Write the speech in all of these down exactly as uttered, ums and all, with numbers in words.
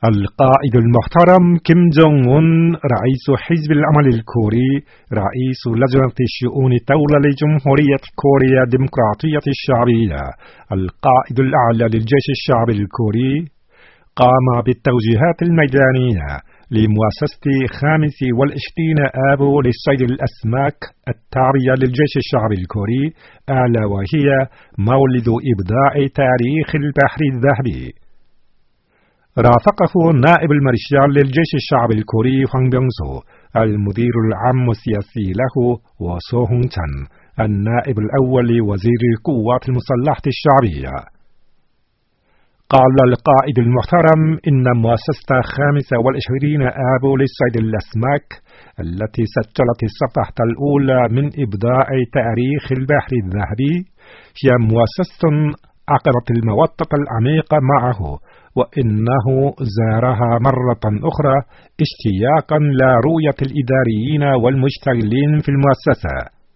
القائد المحترم كيم جونغ أون رئيس حزب العمل الكوري رئيس لجنة الشؤون الدولة لجمهورية كوريا الديمقراطية الشعبية القائد الأعلى للجيش الشعبي الكوري قام بالتوجيهات الميدانية لمؤسسة خامس والعشرين آب لصيد الأسماك التابعة للجيش الشعبي الكوري ألا وهي مولد إبداع تاريخ البحر الذهبي. رافقه نائب المارشال للجيش الشعبي الكوري هوانغ بيونغسو المدير العام السياسي له وسو هونغ تشان النائب الأول وزير القوات المسلحة الشعبية. قال القائد المحترم إن مؤسسة خامس والعشرين آب لصيد الأسماك التي سجلت الصفحة الأولى من إبداع تاريخ البحر الذهبي هي مؤسسة عقدت المودة العميقة معه، وإنه زارها مرة أخرى اشتياقا لرؤية الإداريين والمشتغلين في المؤسسة.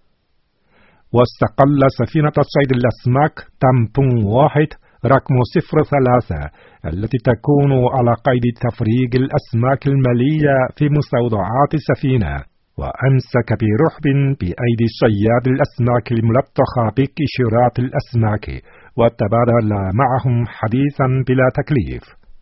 واستقل سفينة صيد الأسماك تامبون واحد رقم صفر ثلاثة التي تكون على قيد تفريغ الأسماك المالية في مستودعات السفينة، وأمسك برحب بأيدي صياد الأسماك الملطخة بقشرات الأسماك وتبادل معهم حديثا بلا تكليف.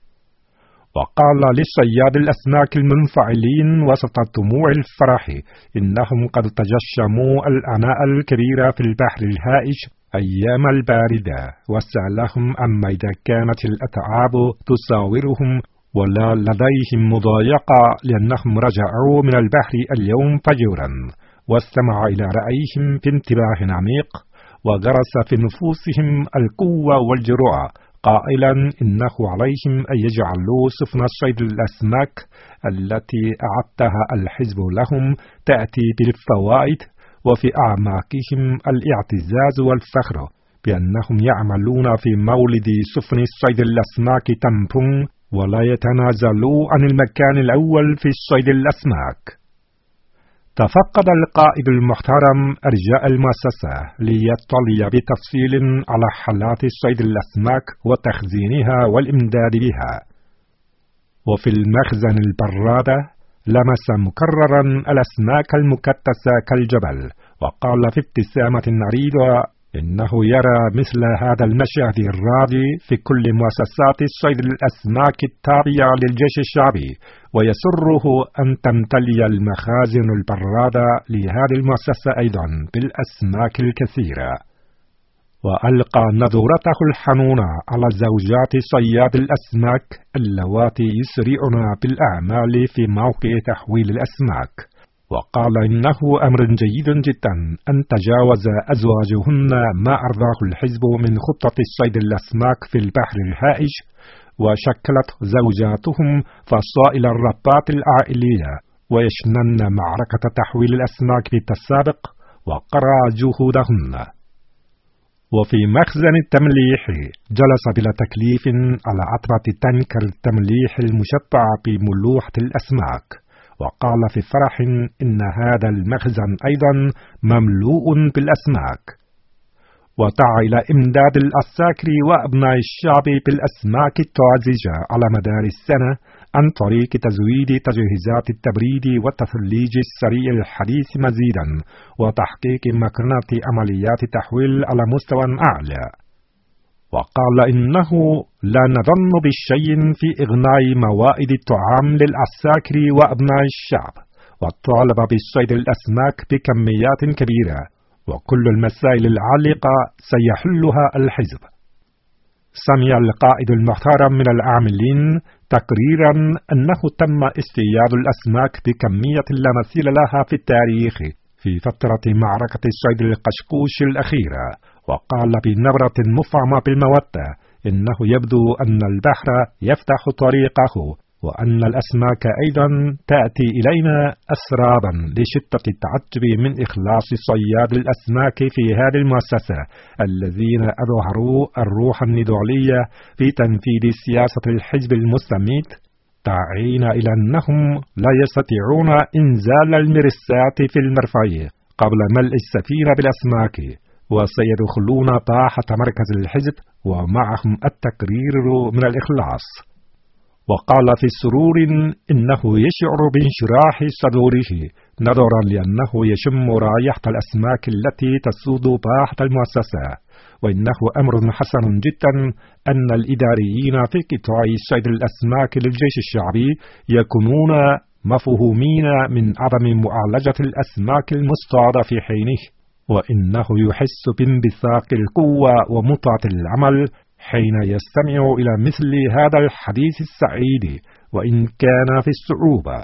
وقال للصياد الأسماك المنفعلين وسط دموع الفرح إنهم قد تجشموا العناء الكبير في البحر الهائج أيام الباردة، وسألهم أما إذا كانت الأتعاب تساورهم ولا لديهم مضايقة لأنهم رجعوا من البحر اليوم فجرا، واستمع إلى رأيهم بانتباه عميق وغرس في نفوسهم القوة والجرأة قائلا إنه عليهم أن يجعلوا سفن صيد الأسماك التي أعدها الحزب لهم تأتي بالفوائد، وفي أعماقهم الاعتزاز والفخر بأنهم يعملون في مولد سفن صيد الأسماك تامبون ولا يتنازلوا عن المكان الأول في صيد الأسماك. تفقد القائد المحترم أرجاء المؤسسة ليطلع بتفصيل على حالات صيد الأسماك وتخزينها والإمداد بها. وفي المخزن البرادة لمس مكررا الأسماك المكتسة كالجبل، وقال في ابتسامة عريضة إنه يرى مثل هذا المشهد الراضي في كل مؤسسات الصيد الأسماك التابعة للجيش الشعبي، ويسره أن تمتلئ المخازن البرادة لهذه المؤسسة أيضا بالأسماك الكثيرة. وألقى نظرته الحنونة على زوجات صياد الأسماك اللواتي يسرعن بالأعمال في موقع تحويل الأسماك، وقال إنه أمر جيد جدا أن تجاوز أزواجهن ما أرضاه الحزب من خطة صيد الأسماك في البحر الهائج، وشكلت زوجاتهم فصائل الرباط العائلية ويشنن معركة تحويل الأسماك بالتسابق وقرأ جهودهن. وفي مخزن التمليح جلس بلا تكليف على عتبة تنكر التمليح المشبع بملوحة الأسماك، وقال في فرح إن هذا المخزن أيضا مملوء بالأسماك، ودعا إلى إمداد العساكر وأبناء الشعب بالأسماك الطازجة على مدار السنة عن طريق تزويد تجهيزات التبريد والتثليج السريع الحديث مزيدا، وتحقيق مكنة عمليات تحويل على مستوى أعلى. وقال إنه لا نظن بشيء في إغناء موائد الطعام للعساكر وأبناء الشعب، وطالب بالصيد الأسماك بكميات كبيرة، وكل المسائل العالقة سيحلها الحزب. سمع القائد المحترم من العاملين تقريرا أنه تم اصطياد الأسماك بكمية لا مثيل لها في التاريخ في فترة معركة صيد القشقوش الأخيرة، وقال بنبرة مفعمة بالمودة إنه يبدو أن البحر يفتح طريقه، وأن الأسماك أيضا تأتي إلينا أسرابا لشدة التعجب من إخلاص صياد الأسماك في هذه المؤسسة الذين أظهروا الروح النضالية في تنفيذ سياسة الحزب المستميت، داعين إلى أنهم لا يستطيعون إنزال المرسات في المرفأ قبل ملء السفينة بالأسماك، وسيدخلون طاحة مركز الحزب ومعهم التقرير من الإخلاص. وقال في سرور إنه يشعر بانشراح صدوره نظرا لأنه يشم رائحة الأسماك التي تسود باحة المؤسسة، وإنه أمر حسن جدا أن الإداريين في قطاع صيد الأسماك للجيش الشعبي يكونون مفهومين من عدم معالجة الأسماك المصطادة في حينه، وإنه يحس بانبثاق القوة ومتعة العمل حين يستمع إلى مثل هذا الحديث السعيد وإن كان في الصعوبة.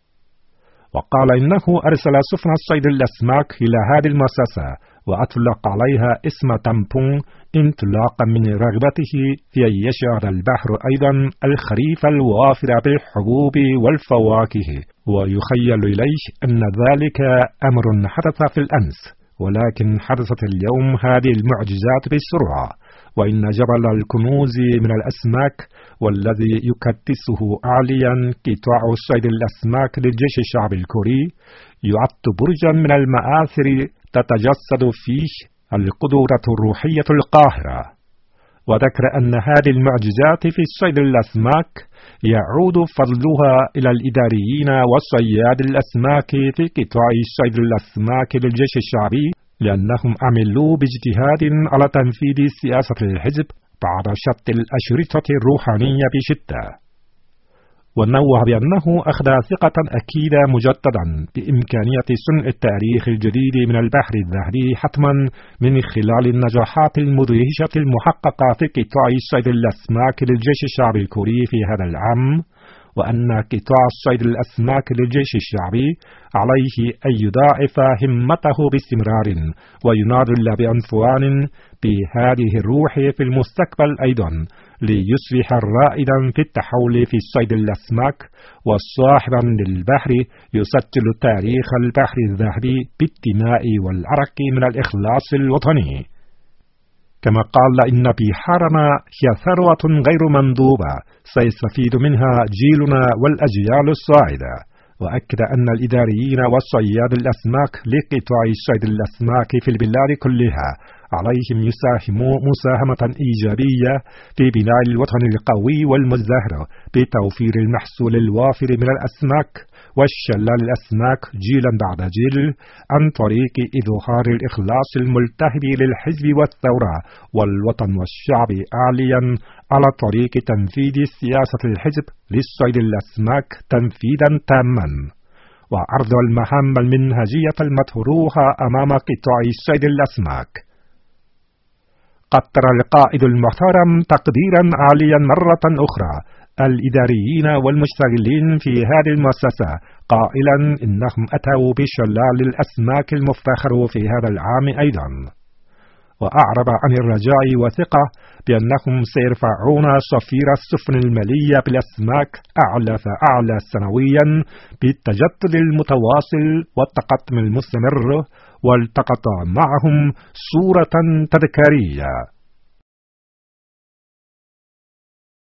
وقال إنه أرسل سفن صيد الأسماك إلى هذه المؤسسة وأطلق عليها اسم تامبون انطلاقا من رغبته في أن يشعر البحر أيضا الخريف الوافر بالحبوب والفواكه، ويخيل إليه أن ذلك أمر حدث في الأمس، ولكن حدثت اليوم هذه المعجزات بسرعة، وإن جبل الكنوز من الأسماك والذي يكتسه عاليا قطاع صيد الأسماك للجيش الشعبي الكوري يعد برجا من المآثر تتجسد فيه القدرة الروحية القاهرة. وذكر أن هذه المعجزات في صيد الأسماك يعود فضلها إلى الإداريين وصياد الأسماك في قطاع صيد الأسماك للجيش الشعبي، لأنهم عملوا باجتهاد على تنفيذ سياسة الحزب بعد شط الأشرطة الروحانية بشدة. ونوه بأنه أخذ ثقة أكيدة مجددا بإمكانية صنع التاريخ الجديد من البحر الذهبي حتما من خلال النجاحات المدهشة المحققة في قطاع صيد الأسماك للجيش الشعبي الكوري في هذا العام، وأن قطاع صيد الأسماك للجيش الشعبي عليه أن يضاعف همته باستمرار ويناضل بعنفوان بهذه الروح في المستقبل أيضا، ليصبح رائدا في التحول في صيد الأسماك وصاحبا للبحر يسجل تاريخ البحر الذهبي بالدماء والعرق من الإخلاص الوطني. كما قال إن بحارنا هي ثروة غير مندوبة سيستفيد منها جيلنا والأجيال الصاعدة، وأكد أن الإداريين والصياد الأسماك لقطاع صيد الأسماك في البلاد كلها عليهم يساهموا مساهمة إيجابية في بناء الوطن القوي والمزدهر بتوفير المحصول الوافر من الأسماك والشلال الأسماك جيلا بعد جيل عن طريق إظهار الإخلاص الملتهب للحزب والثورة والوطن والشعب عاليا على طريق تنفيذ سياسة الحزب للصيد الأسماك تنفيذا تاما، وعرض المهام المنهجية المطروحة أمام قطاع صيد الأسماك. قدر القائد المحترم تقديرا عاليا مرة أخرى الإداريين والمشتغلين في هذه المؤسسة قائلا إنهم أتوا بشلال الأسماك المفتخر في هذا العام أيضا، وأعرب عن الرجاء وثقة بأنهم سيرفعون صفير السفن المالية بالأسماك أعلى فأعلى سنويا بالتجدد المتواصل والتقدم المستمر، والتقط معهم صورة تذكارية.